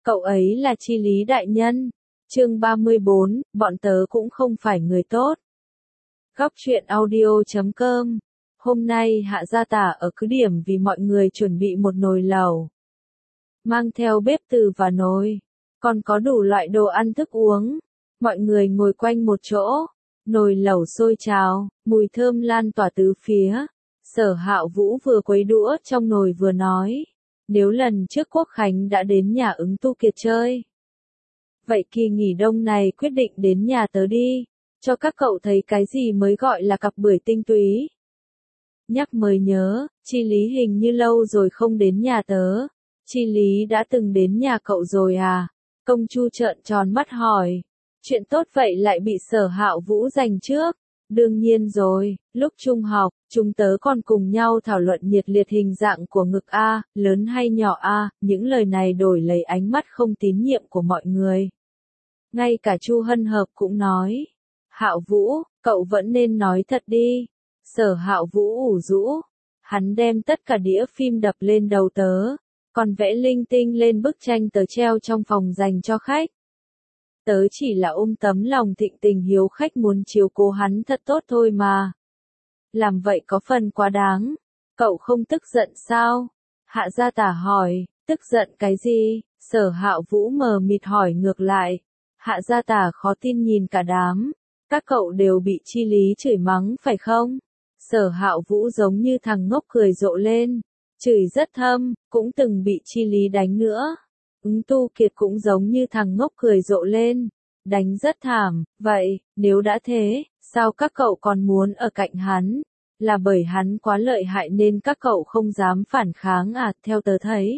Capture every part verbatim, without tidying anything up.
Cậu ấy là Chi Lý đại nhân. Chương ba mươi bốn, bọn tớ cũng không phải người tốt. Góc truyện audio chấm com. Hôm nay Hạ Gia Tả ở cứ điểm vì mọi người chuẩn bị một nồi lẩu. Mang theo bếp từ và nồi, còn có đủ loại đồ ăn thức uống. Mọi người ngồi quanh một chỗ, nồi lẩu sôi trào, mùi thơm lan tỏa tứ phía. Sở Hạo Vũ vừa quấy đũa trong nồi vừa nói, nếu lần trước Quốc Khánh đã đến nhà Ứng Tu Kiệt chơi, vậy kỳ nghỉ đông này quyết định đến nhà tớ đi, cho các cậu thấy cái gì mới gọi là cặp bưởi tinh túy. Nhắc mới nhớ, Chi Lý hình như lâu rồi không đến nhà tớ. Chi Lý đã từng đến nhà cậu rồi à? Công Chu trợn tròn mắt hỏi. Chuyện tốt vậy lại bị Sở Hạo Vũ giành trước. Đương nhiên rồi, lúc trung học, chúng tớ còn cùng nhau thảo luận nhiệt liệt hình dạng của ngực A, lớn hay nhỏ A, những lời này đổi lấy ánh mắt không tín nhiệm của mọi người. Ngay cả Chu Hân Hợp cũng nói, Hạo Vũ, cậu vẫn nên nói thật đi. Sở Hạo Vũ ủ rũ, hắn đem tất cả đĩa phim đập lên đầu tớ, còn vẽ linh tinh lên bức tranh tớ treo trong phòng dành cho khách. Tớ chỉ là ôm tấm lòng thịnh tình hiếu khách muốn chiếu cố hắn thật tốt thôi mà. Làm vậy có phần quá đáng. Cậu không tức giận sao? Hạ Gia Tả hỏi, tức giận cái gì? Sở Hạo Vũ mờ mịt hỏi ngược lại. Hạ Gia Tả khó tin nhìn cả đám. Các cậu đều bị Chi Lý chửi mắng phải không? Sở Hạo Vũ giống như thằng ngốc cười rộ lên. Chửi rất thâm, cũng từng bị Chi Lý đánh nữa. Ứng Tu Kiệt cũng giống như thằng ngốc cười rộ lên. Đánh rất thảm, vậy, nếu đã thế, sao các cậu còn muốn ở cạnh hắn? Là bởi hắn quá lợi hại nên các cậu không dám phản kháng à, theo tớ thấy.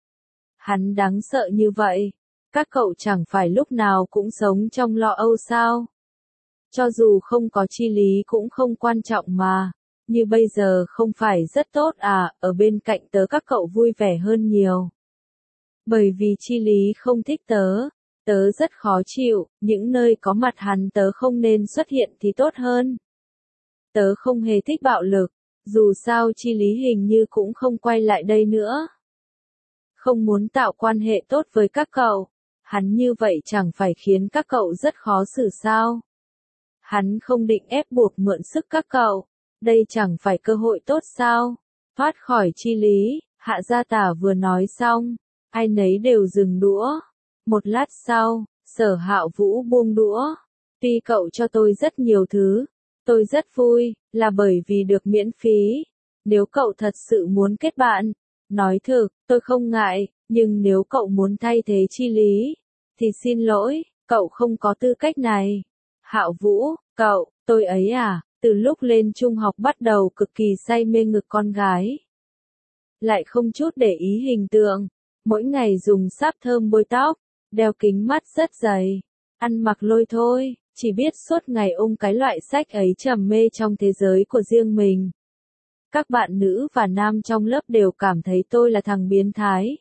Hắn đáng sợ như vậy, các cậu chẳng phải lúc nào cũng sống trong lo âu sao? Cho dù không có Chi Lý cũng không quan trọng mà, như bây giờ không phải rất tốt à, ở bên cạnh tớ các cậu vui vẻ hơn nhiều. Bởi vì Chi Lý không thích tớ, tớ rất khó chịu, những nơi có mặt hắn tớ không nên xuất hiện thì tốt hơn. Tớ không hề thích bạo lực, dù sao Chi Lý hình như cũng không quay lại đây nữa. Không muốn tạo quan hệ tốt với các cậu, hắn như vậy chẳng phải khiến các cậu rất khó xử sao? Hắn không định ép buộc mượn sức các cậu, đây chẳng phải cơ hội tốt sao? Thoát khỏi Chi Lý, Hạ Gia Tả vừa nói xong, ai nấy đều dừng đũa. Một lát sau, Sở Hạo Vũ buông đũa. Tuy cậu cho tôi rất nhiều thứ, tôi rất vui, là bởi vì được miễn phí. Nếu cậu thật sự muốn kết bạn, nói thực, tôi không ngại, nhưng nếu cậu muốn thay thế Chi Lý, thì xin lỗi, cậu không có tư cách này. Hạo Vũ, cậu, tôi ấy à, từ lúc lên trung học bắt đầu cực kỳ say mê ngực con gái. Lại không chút để ý hình tượng, mỗi ngày dùng sáp thơm bôi tóc, đeo kính mắt rất dày, ăn mặc lôi thôi, chỉ biết suốt ngày ôm cái loại sách ấy trầm mê trong thế giới của riêng mình. Các bạn nữ và nam trong lớp đều cảm thấy tôi là thằng biến thái.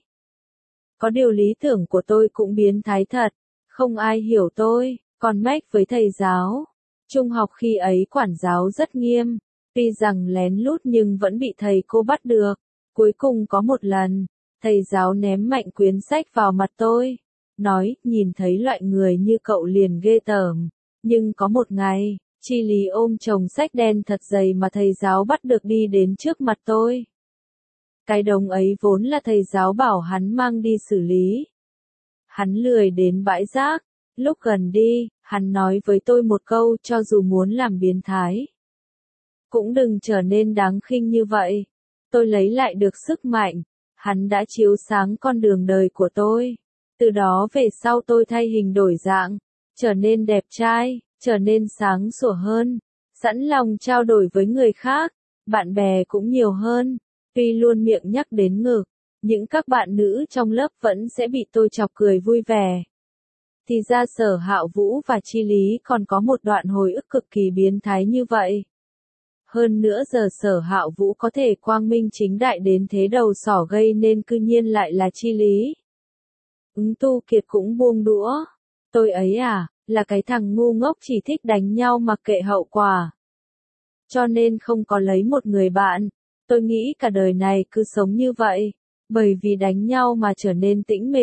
Có điều lý tưởng của tôi cũng biến thái thật, không ai hiểu tôi, còn mách với thầy giáo. Trung học khi ấy quản giáo rất nghiêm, tuy rằng lén lút nhưng vẫn bị thầy cô bắt được. Cuối cùng có một lần, thầy giáo ném mạnh quyển sách vào mặt tôi, nói, nhìn thấy loại người như cậu liền ghê tởm. Nhưng có một ngày, Chi Lý ôm chồng sách đen thật dày mà thầy giáo bắt được đi đến trước mặt tôi. Cái đống ấy vốn là thầy giáo bảo hắn mang đi xử lý. Hắn lười đến bãi rác, lúc gần đi, hắn nói với tôi một câu, cho dù muốn làm biến thái, cũng đừng trở nên đáng khinh như vậy. Tôi lấy lại được sức mạnh, hắn đã chiếu sáng con đường đời của tôi. Từ đó về sau tôi thay hình đổi dạng, trở nên đẹp trai, trở nên sáng sủa hơn, sẵn lòng trao đổi với người khác, bạn bè cũng nhiều hơn. Tuy luôn miệng nhắc đến ngực, những các bạn nữ trong lớp vẫn sẽ bị tôi chọc cười vui vẻ. Thì ra Sở Hạo Vũ và Chi Lý còn có một đoạn hồi ức cực kỳ biến thái như vậy. Hơn nữa giờ Sở Hạo Vũ có thể quang minh chính đại đến thế đầu sỏ gây nên cư nhiên lại là Chi Lý. Ứng Tu Kiệt cũng buông đũa. Tôi ấy à, là cái thằng ngu ngốc chỉ thích đánh nhau mặc kệ hậu quả. Cho nên không có lấy một người bạn. Tôi nghĩ cả đời này cứ sống như vậy. Bởi vì đánh nhau mà trở nên tĩnh mịch.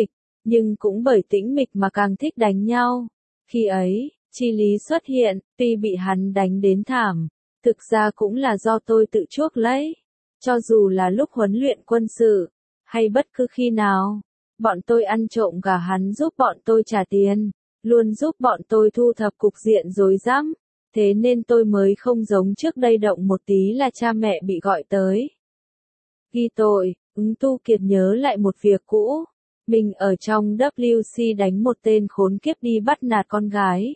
nhưng cũng bởi tĩnh mịch mà càng thích đánh nhau. Khi ấy, Chi Lý xuất hiện, tuy bị hắn đánh đến thảm, thực ra cũng là do tôi tự chuốc lấy. Cho dù là lúc huấn luyện quân sự, hay bất cứ khi nào, bọn tôi ăn trộm gà hắn giúp bọn tôi trả tiền, luôn giúp bọn tôi thu thập cục diện rối rắm. Thế nên tôi mới không giống trước đây động một tí là cha mẹ bị gọi tới. Ghi tội, Ứng Tu Kiệt nhớ lại một việc cũ. Mình ở trong W C đánh một tên khốn kiếp đi bắt nạt con gái.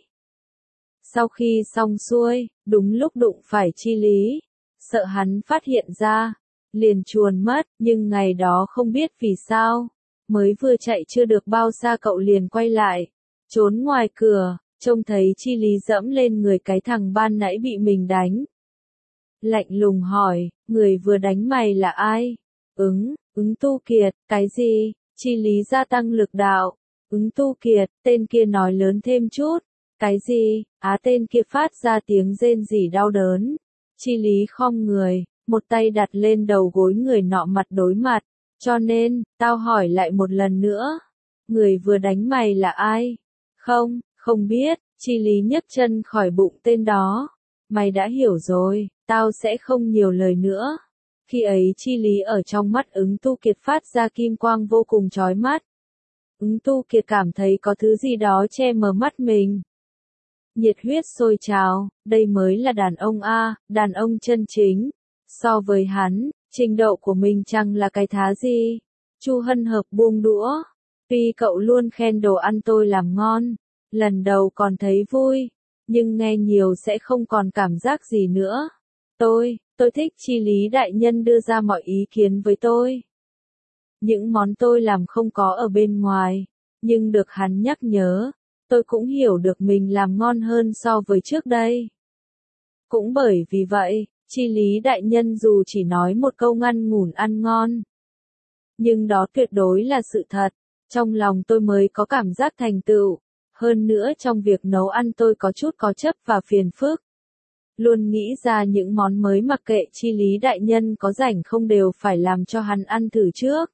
Sau khi xong xuôi, đúng lúc đụng phải Chi Lý, sợ hắn phát hiện ra, liền chuồn mất, nhưng ngày đó không biết vì sao, mới vừa chạy chưa được bao xa cậu liền quay lại, trốn ngoài cửa, trông thấy Chi Lý dẫm lên người cái thằng ban nãy bị mình đánh. Lạnh lùng hỏi, người vừa đánh mày là ai? Ứng, Ứng Tu Kiệt, cái gì? Chi Lý gia tăng lực đạo. Ứng Tu Kiệt, tên kia nói lớn thêm chút. Cái gì? Á tên kia phát ra tiếng rên rỉ đau đớn. Chi Lý khom người, một tay đặt lên đầu gối người nọ mặt đối mặt. Cho nên, tao hỏi lại một lần nữa. Người vừa đánh mày là ai? Không, không biết. Chi Lý nhấc chân khỏi bụng tên đó. Mày đã hiểu rồi, tao sẽ không nhiều lời nữa. Khi ấy Chi Lý ở trong mắt Ứng Tu Kiệt phát ra kim quang vô cùng chói mắt. Ứng Tu Kiệt cảm thấy có thứ gì đó che mờ mắt mình. Nhiệt huyết sôi trào, đây mới là đàn ông a, đàn ông chân chính. So với hắn, trình độ của mình chẳng là cái thá gì. Chu Hân Hợp buông đũa. Tuy cậu luôn khen đồ ăn tôi làm ngon, lần đầu còn thấy vui, nhưng nghe nhiều sẽ không còn cảm giác gì nữa. Tôi, tôi thích Chi Lý đại nhân đưa ra mọi ý kiến với tôi. Những món tôi làm không có ở bên ngoài, nhưng được hắn nhắc nhớ, tôi cũng hiểu được mình làm ngon hơn so với trước đây. Cũng bởi vì vậy, Chi Lý đại nhân dù chỉ nói một câu ngắn ngủn ăn ngon, nhưng đó tuyệt đối là sự thật, trong lòng tôi mới có cảm giác thành tựu. Hơn nữa trong việc nấu ăn tôi có chút có chấp và phiền phức. Luôn nghĩ ra những món mới mặc kệ Chi Lý đại nhân có rảnh không đều phải làm cho hắn ăn thử trước.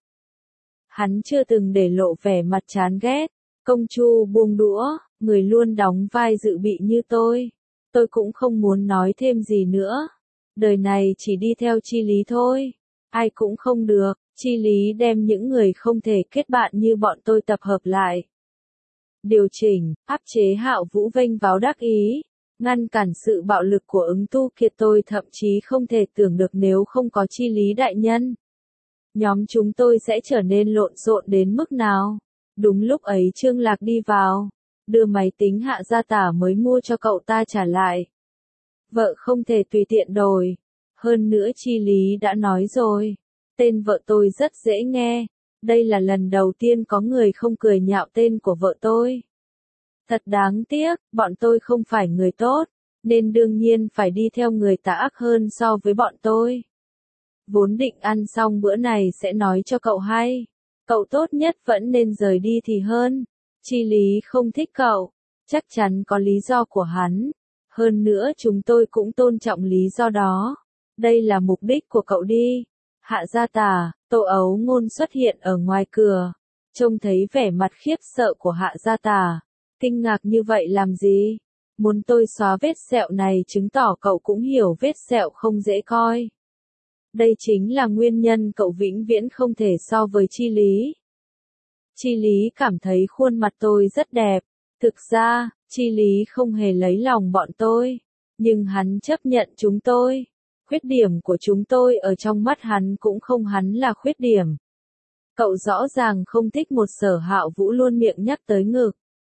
Hắn chưa từng để lộ vẻ mặt chán ghét. Công Chu buông đũa, người luôn đóng vai dự bị như tôi. Tôi cũng không muốn nói thêm gì nữa. Đời này chỉ đi theo Chi Lý thôi. Ai cũng không được. Chi Lý đem những người không thể kết bạn như bọn tôi tập hợp lại. Điều chỉnh, áp chế Hạo Vũ vênh váo đắc ý, ngăn cản sự bạo lực của Ứng Tu Kiệt. Tôi thậm chí không thể tưởng được nếu không có Chi Lý đại nhân, nhóm chúng tôi sẽ trở nên lộn xộn đến mức nào. Đúng lúc ấy Trương Lạc đi vào, đưa máy tính Hạ Gia Tả mới mua cho cậu ta trả lại. Vợ không thể tùy tiện đổi. Hơn nữa Chi Lý đã nói rồi, tên vợ tôi rất dễ nghe. Đây là lần đầu tiên có người không cười nhạo tên của vợ tôi. Thật đáng tiếc, bọn tôi không phải người tốt, nên đương nhiên phải đi theo người tà ác hơn so với bọn tôi. Vốn định ăn xong bữa này sẽ nói cho cậu hay. Cậu tốt nhất vẫn nên rời đi thì hơn. Chi Lý không thích cậu, chắc chắn có lý do của hắn. Hơn nữa chúng tôi cũng tôn trọng lý do đó. Đây là mục đích của cậu đi. Hạ Gia Tả, Tô Ấu Ngôn xuất hiện ở ngoài cửa. Trông thấy vẻ mặt khiếp sợ của Hạ Gia Tả. Kinh ngạc như vậy làm gì? Muốn tôi xóa vết sẹo này chứng tỏ cậu cũng hiểu vết sẹo không dễ coi. Đây chính là nguyên nhân cậu vĩnh viễn không thể so với Chi Lý. Chi Lý cảm thấy khuôn mặt tôi rất đẹp. Thực ra, Chi Lý không hề lấy lòng bọn tôi. Nhưng hắn chấp nhận chúng tôi. Khuyết điểm của chúng tôi ở trong mắt hắn cũng không hắn là khuyết điểm. Cậu rõ ràng không thích một Sở Hạo Vũ luôn miệng nhắc tới ngực.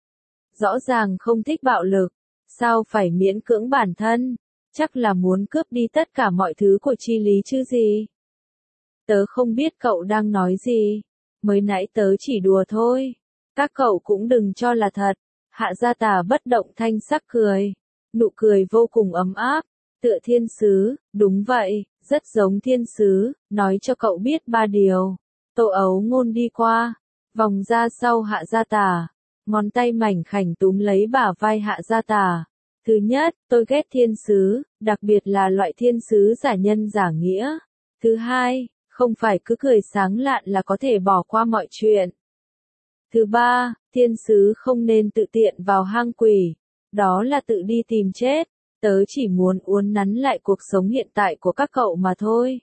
Rõ ràng không thích bạo lực. Sao phải miễn cưỡng bản thân? Chắc là muốn cướp đi tất cả mọi thứ của Chi Lý chứ gì? Tớ không biết cậu đang nói gì. Mới nãy tớ chỉ đùa thôi. Các cậu cũng đừng cho là thật. Hạ Gia Tả bất động thanh sắc cười. Nụ cười vô cùng ấm áp. Tựa thiên sứ, đúng vậy, rất giống thiên sứ, nói cho cậu biết ba điều. Tô Ấu Ngôn đi qua, vòng ra sau Hạ Gia Tả, ngón tay mảnh khảnh túm lấy bả vai Hạ Gia Tả. Thứ nhất, tôi ghét thiên sứ, đặc biệt là loại thiên sứ giả nhân giả nghĩa. Thứ hai, không phải cứ cười sáng lạn là có thể bỏ qua mọi chuyện. Thứ ba, thiên sứ không nên tự tiện vào hang quỷ. Đó là tự đi tìm chết. Tớ chỉ muốn uốn nắn lại cuộc sống hiện tại của các cậu mà thôi.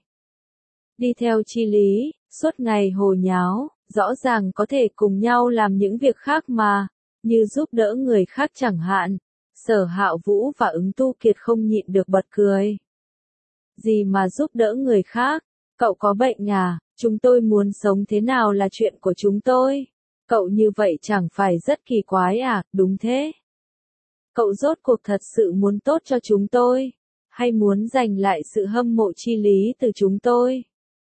Đi theo chi lý, suốt ngày hồ nháo, rõ ràng có thể cùng nhau làm những việc khác mà, như giúp đỡ người khác chẳng hạn. Sở Hạo Vũ và Ứng Tu Kiệt không nhịn được bật cười. Gì mà giúp đỡ người khác? Cậu có bệnh à? Chúng tôi muốn sống thế nào là chuyện của chúng tôi. Cậu như vậy chẳng phải rất kỳ quái à? Đúng thế. Cậu rốt cuộc thật sự muốn tốt cho chúng tôi, hay muốn giành lại sự hâm mộ chi lý từ chúng tôi?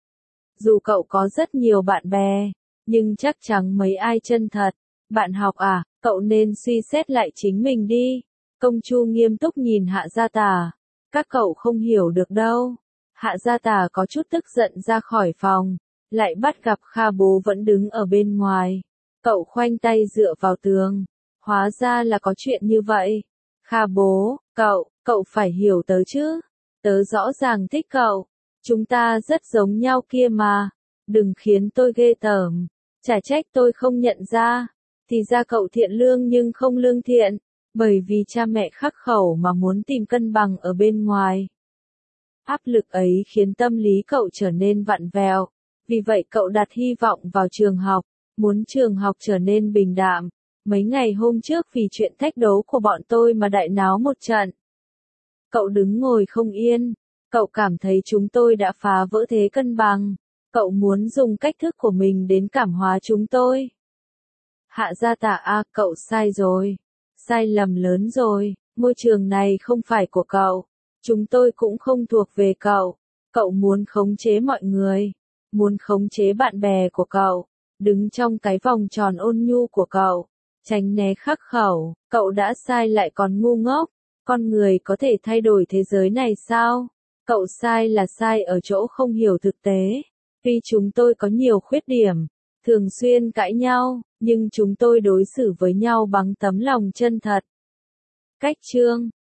Dù cậu có rất nhiều bạn bè, nhưng chắc chắn mấy ai chân thật. Bạn học à, cậu nên suy xét lại chính mình đi. Công Chu nghiêm túc nhìn Hạ Gia Tà. Các cậu không hiểu được đâu. Hạ Gia Tà có chút tức giận ra khỏi phòng, lại bắt gặp Kha bố vẫn đứng ở bên ngoài. Cậu khoanh tay dựa vào tường. Hóa ra là có chuyện như vậy. Kha bố, cậu, cậu phải hiểu tớ chứ. Tớ rõ ràng thích cậu. Chúng ta rất giống nhau kia mà. Đừng khiến tôi ghê tởm. Chả trách tôi không nhận ra. Thì ra cậu thiện lương nhưng không lương thiện. Bởi vì cha mẹ khắc khẩu mà muốn tìm cân bằng ở bên ngoài. Áp lực ấy khiến tâm lý cậu trở nên vặn vẹo. Vì vậy cậu đặt hy vọng vào trường học. Muốn trường học trở nên bình đạm. Mấy ngày hôm trước vì chuyện thách đấu của bọn tôi mà đại náo một trận. Cậu đứng ngồi không yên. Cậu cảm thấy chúng tôi đã phá vỡ thế cân bằng. Cậu muốn dùng cách thức của mình đến cảm hóa chúng tôi. Hạ Gia Tà a, cậu sai rồi. Sai lầm lớn rồi. Môi trường này không phải của cậu. Chúng tôi cũng không thuộc về cậu. Cậu muốn khống chế mọi người. Muốn khống chế bạn bè của cậu. Đứng trong cái vòng tròn ôn nhu của cậu. Tránh né khắc khẩu. Cậu đã sai lại còn ngu ngốc. Con người có thể thay đổi thế giới này sao? Cậu sai là sai ở chỗ không hiểu thực tế. Vì chúng tôi có nhiều khuyết điểm. Thường xuyên cãi nhau. Nhưng chúng tôi đối xử với nhau bằng tấm lòng chân thật. Cách chương